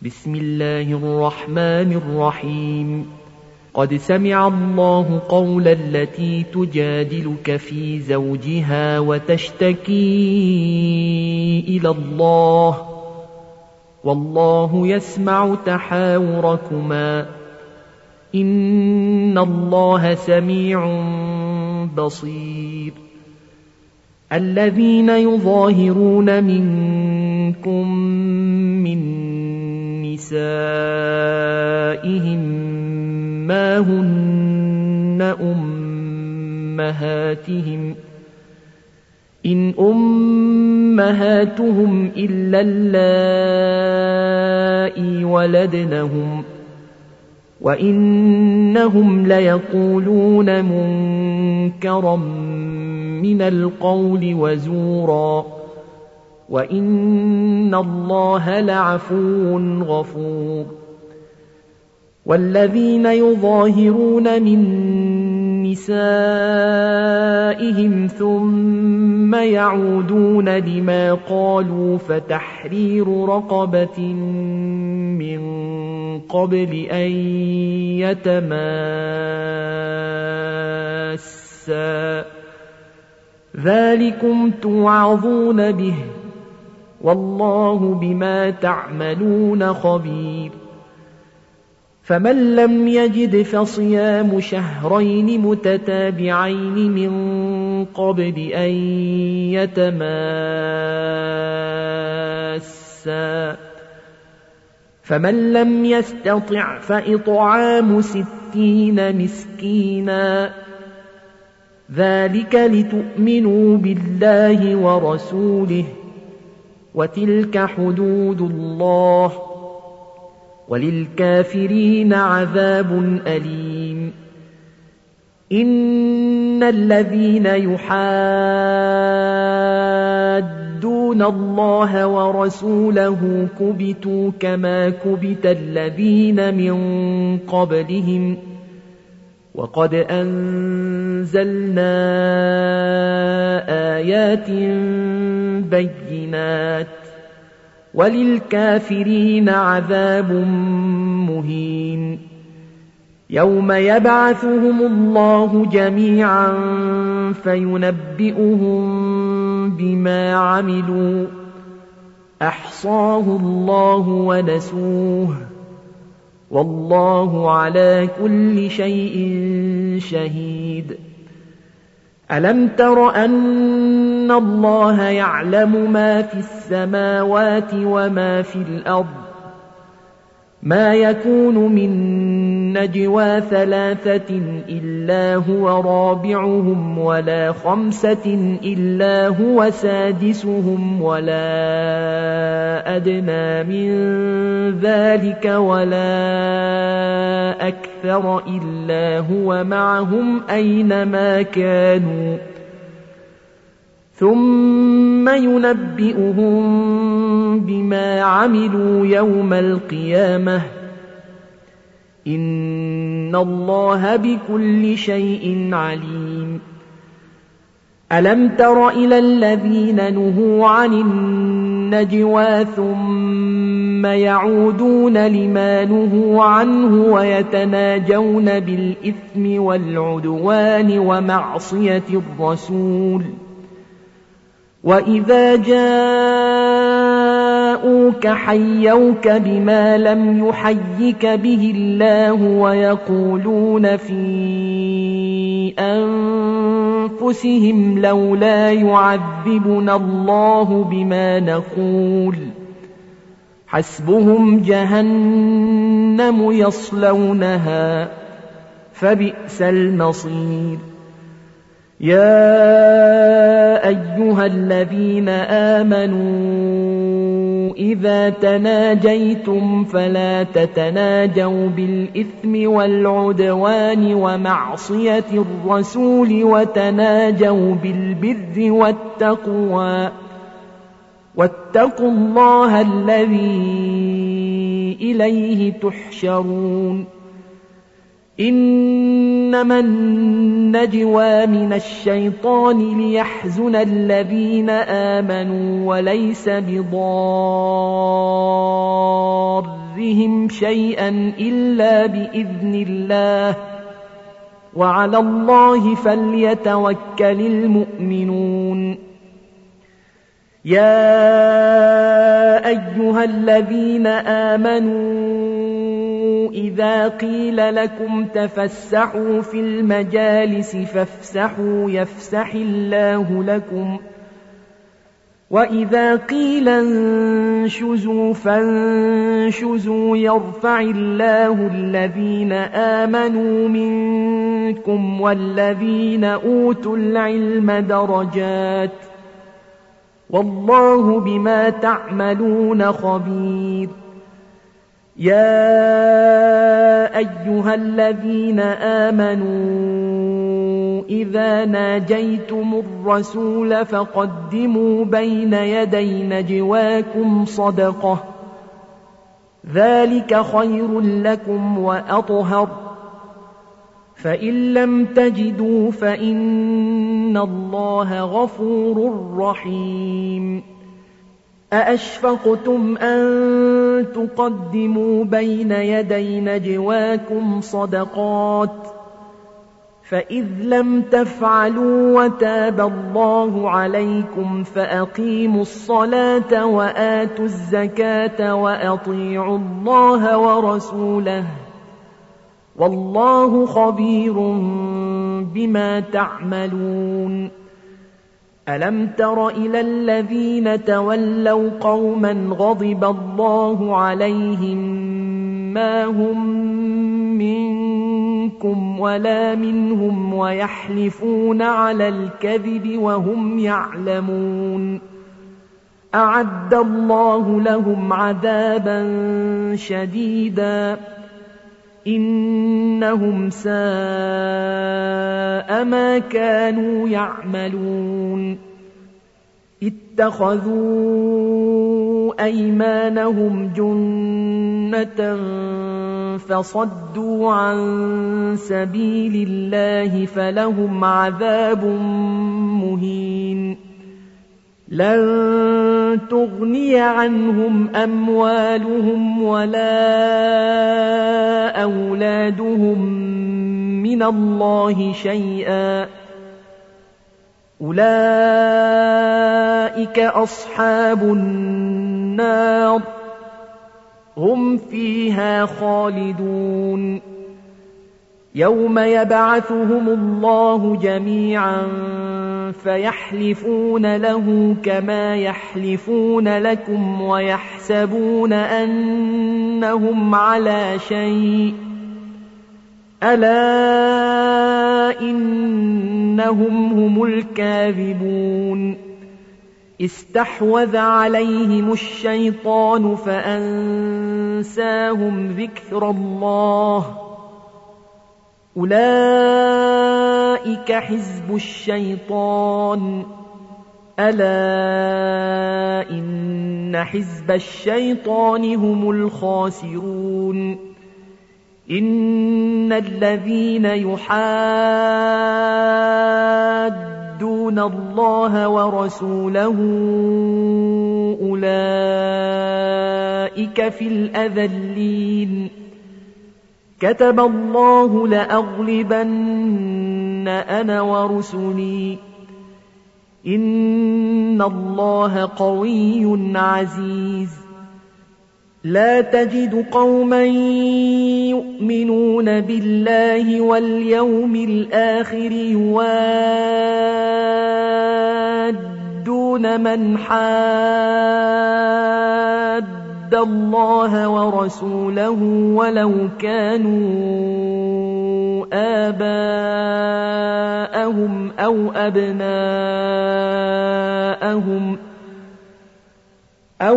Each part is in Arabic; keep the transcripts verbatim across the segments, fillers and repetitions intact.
بسم الله الرحمن الرحيم. قد سمع الله قول التي تجادلك في زوجها وتشتكي إلى الله والله يسمع تحاوركما إن الله سميع بصير. الذين يظاهرون منكم من نسائهم ما هن أمهاتهم إن أمهاتهم إلا اللائي ولدنهم وإنهم ليقولون منكرا من القول وزورا وإن الله لعفو غفور. والذين يظاهرون من نسائهم ثم يعودون لما قالوا فتحرير رقبة من قبل أن يتماسا ذلكم توعظون به والله بما تعملون خبير. فمن لم يجد فصيام شهرين متتابعين من قبل أن يتماسا فمن لم يستطع فإطعام ستين مسكينا ذلك لتؤمنوا بالله ورسوله وتلك حدود الله وللكافرين عذاب أليم. إن الذين يحادون الله ورسوله كبتوا كما كبت الذين من قبلهم وقد أنزلنا آيات بينات وللكافرين عذاب مهين. يوم يبعثهم الله جميعا فينبئهم بما عملوا أحصاه الله ونسوه والله على كل شيء شهيد. ألم تر أن الله يعلم ما في السماوات وما في الأرض ما يكون من نجوى ثلاثة إلا هو رابعهم ولا خمسة إلا هو سادسهم ولا أدنى من ذلك ولا أكثر إلا هو معهم أينما كانوا ثم ينبئهم بما عملوا يوم القيامة إن الله بكل شيء عليم. ألم تر إلى الذين نهوا عن النجوى ثم يعودون لما نهوا عنه ويتناجون بالإثم والعدوان ومعصية الرسول وإذا جاءوك حيوك بما لم يحيك به الله ويقولون في أنفسهم لولا يعذبنا الله بما نقول حسبهم جهنم يصلونها فبئس المصير. يا أيها الذين آمنوا إذا تناجيتم فلا تتناجوا بالإثم والعدوان ومعصية الرسول وتناجوا بالبر والتقوى واتقوا الله الذي إليه تحشرون. إنما النجوى من الشيطان ليحزن الذين آمنوا وليس بضارهم ربهم شيئا إلا بإذن الله وعلى الله فليتوكل المؤمنون. يا أيها الذين آمنوا إذا قيل لكم تفسحوا في المجالس فافسحوا يفسح الله لكم وإذا قيل انشزوا فانشزوا يرفع الله الذين آمنوا منكم والذين أوتوا العلم درجات والله بما تعملون خبير. يا أيها الذين آمنوا إذا ناجيتم الرسول فقدموا بين يدي نجواكم صدقة ذلك خير لكم وأطهر فإن لم تجدوا فإن الله غفور رحيم. أأشفقتم أن تقدموا بين يدي نجواكم صدقات فإذ لم تفعلوا وتاب الله عليكم فأقيموا الصلاة وآتوا الزكاة وأطيعوا الله ورسوله والله خبير بما تعملون. ألم تر إلى الذين تولوا قوما غضب الله عليهم ما هم منكم ولا منهم ويحلفون على الكذب وهم يعلمون أعد الله لهم عذابا شديدا إنهم ساء ما كانوا يعملون. اتخذوا أيمانهم جنة فصدوا عن سبيل الله فلهم عذاب مهين. لن تغني عنهم أموالهم ولا أولادهم من الله شيئا أولئك أصحاب النار هم فيها خالدون. يوم يبعثهم الله جميعا فيحلفون له كما يحلفون لكم ويحسبون أنهم على شيء ألا إنهم هم الكاذبون. استحوذ عليهم الشيطان فأنساهم ذكر الله أولئك حزب الشيطان ألا إن حزب الشيطان هم الخاسرون. إن الذين يحادون الله ورسوله أولئك في الأذلين. كتب الله لأغلبن أنا ورسلي إن الله قوي عزيز. لا تجد قوما يؤمنون بالله واليوم الآخر يوادون من حاد الله ورسوله ولو كانوا آباءهم أو أبناءهم أو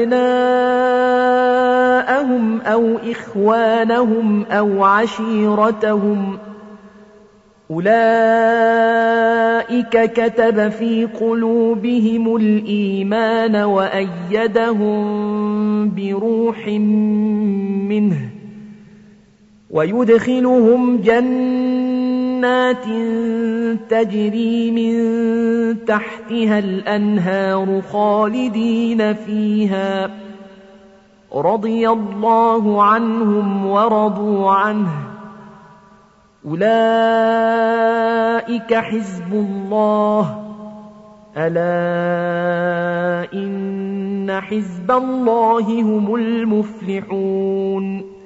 أبناءهم أو إخوانهم أو عشيرتهم أولئك كتب في قلوبهم الإيمان وأيدهم بروح منه ويدخلهم جنات تجري من تحتها الأنهار خالدين فيها رضي الله عنهم ورضوا عنه أولئك حزب الله ألا إن حزب الله هم المفلحون